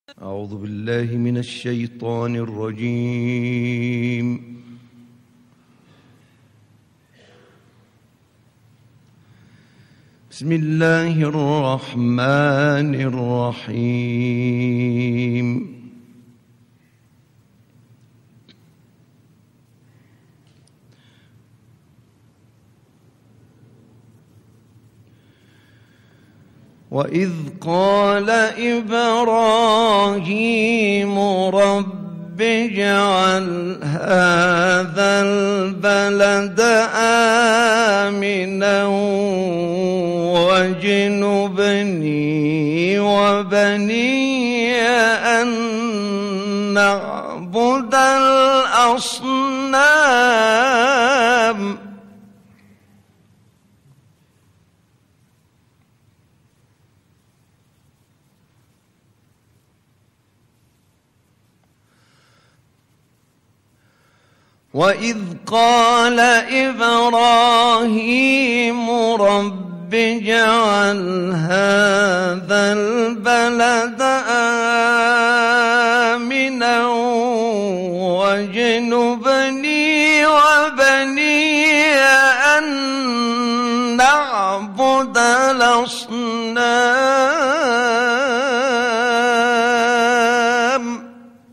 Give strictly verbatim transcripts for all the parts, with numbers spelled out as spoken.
أعوذ بالله من الشيطان الرجيم. بسم الله الرحمن الرحيم. وإذ قال إبراهيم رب اجعل هذا البلد آمنا واجنبني وبني أن نعبد الأصنام. وإذ قال إبراهيم رب اجعل هذا البلد آمنا واجنبني وبني أن نعبد الأصنام.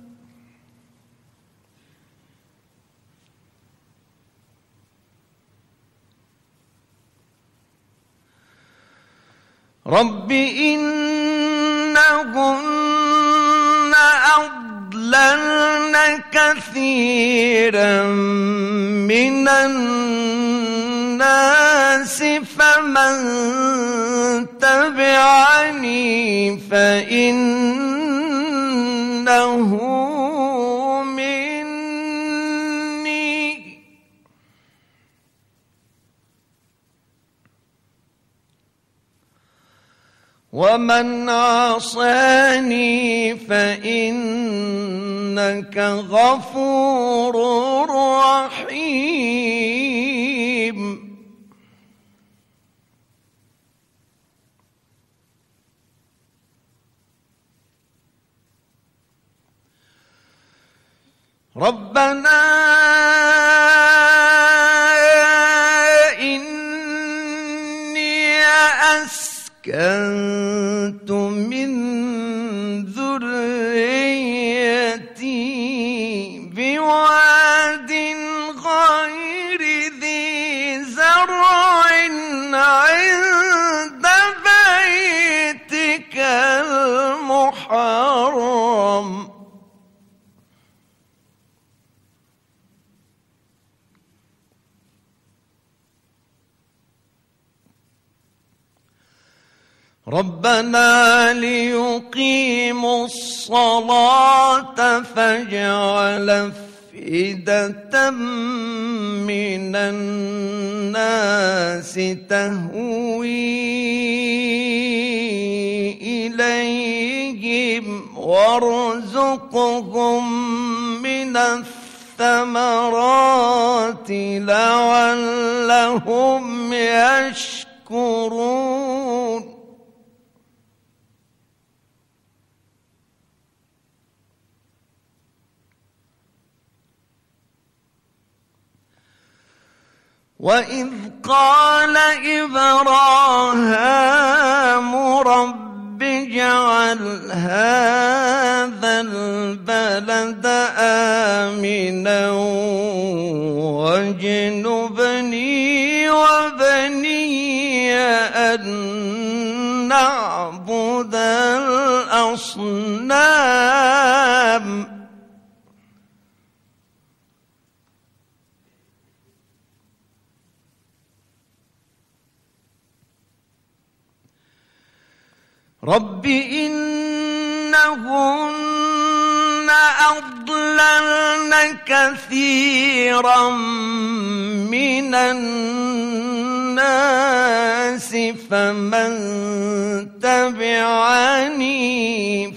رب إنهن أضللن كثيرا من الناس فمن تبعني فإنه ومن عصاني فإنك غفور رحيم. ربنا إني أسكنت من ذريتي بواد غير ذي زرع عند بيتك المحرم ربنا ليقيموا الصلاة فاجعل أفئدة من الناس تهوي إليهم وارزقهم من الثمرات لعلهم يشكرون. وإذ قال إبراهيم رب اجعل هذا البلد آمنا واجنبني وبني أن نعبد الأصنام. رب إنهن أضللن كثيرا من الناس فمن تبعني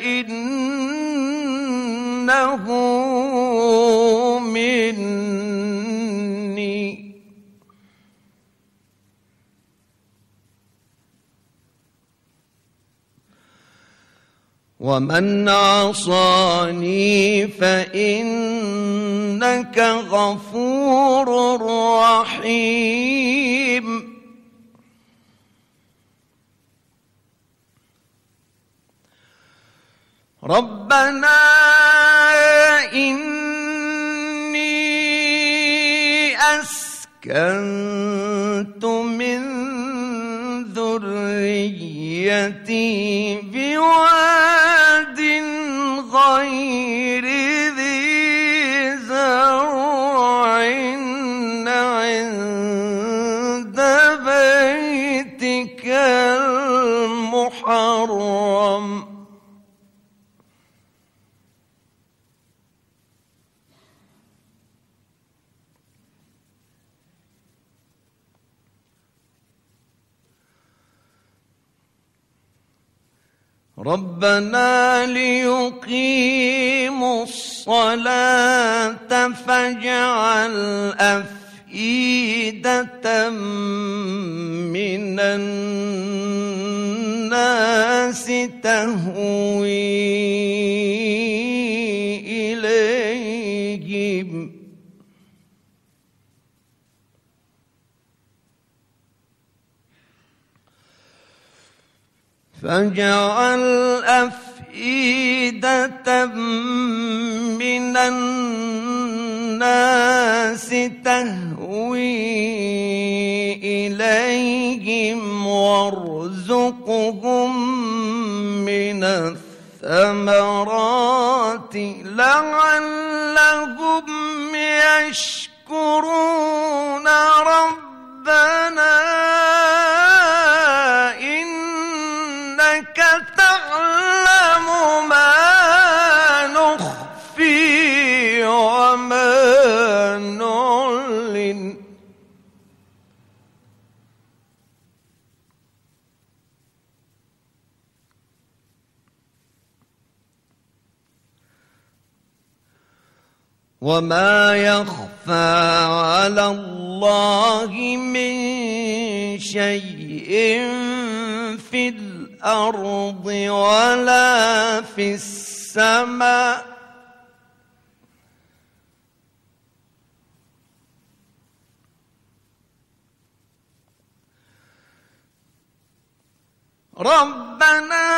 فإنه مني ومن عصاني فإنك غفور رحيم. ربنا إني أسكنت من ذريتي بواد غير ذي زرع عند بيتك المحرم ربنا ليقيموا الصلاة فاجعل أفئدة من الناس تهوي إليهم فاجعل أفئدة من الناس تهوي إليهم وارزقهم من الثمرات لعلهم يشكرون. ربنا تعلم ما نخفي وما نعلن وما يخفى على الله من شيء في الأرض ولا في السماء. ربنا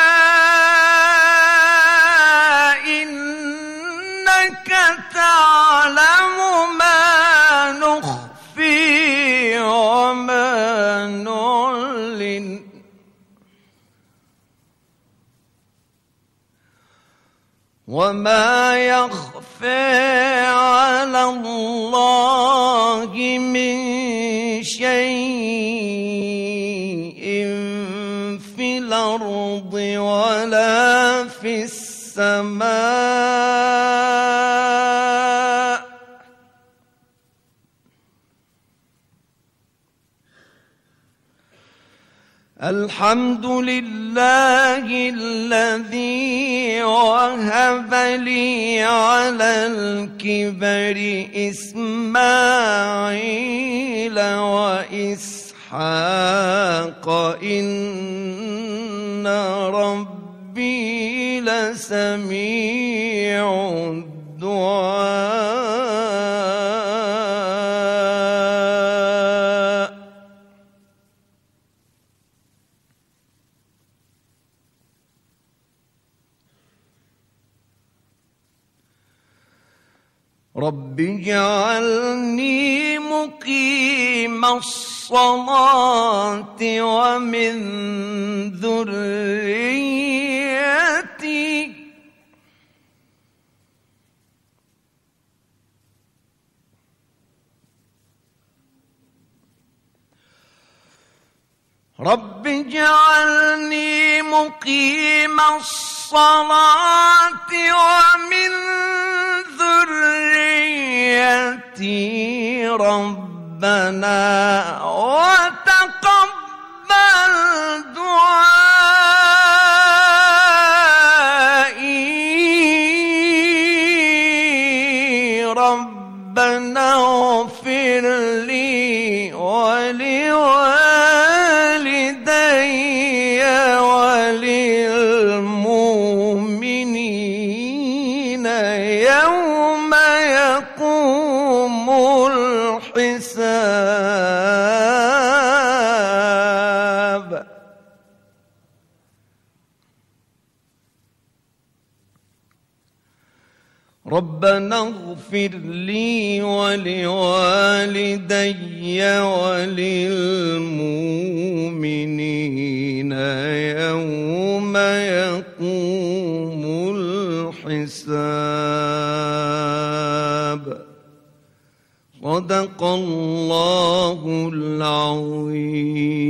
إنك تعلم ما نخفي وما نعلن وما يخفى على الله من شيء في الأرض ولا في السماء. الحمد لله الذي وهب لي على الكبر إسماعيل وإسحاق إن ربي لسميع الدعاء. رب اجعلني مقيم الصلاة ومن ذريتي رب اجعلني مقيم الصلاة ومن ذريتي ربنا وتقبل دعائي. ربنا اغفر لي ولوالدي وللمؤمنين المؤمنين يوم يقوم الحساب. ربنا اغفر لي ولوالدي وللمؤمنين يوم يقوم الحساب. صدق الله العظيم.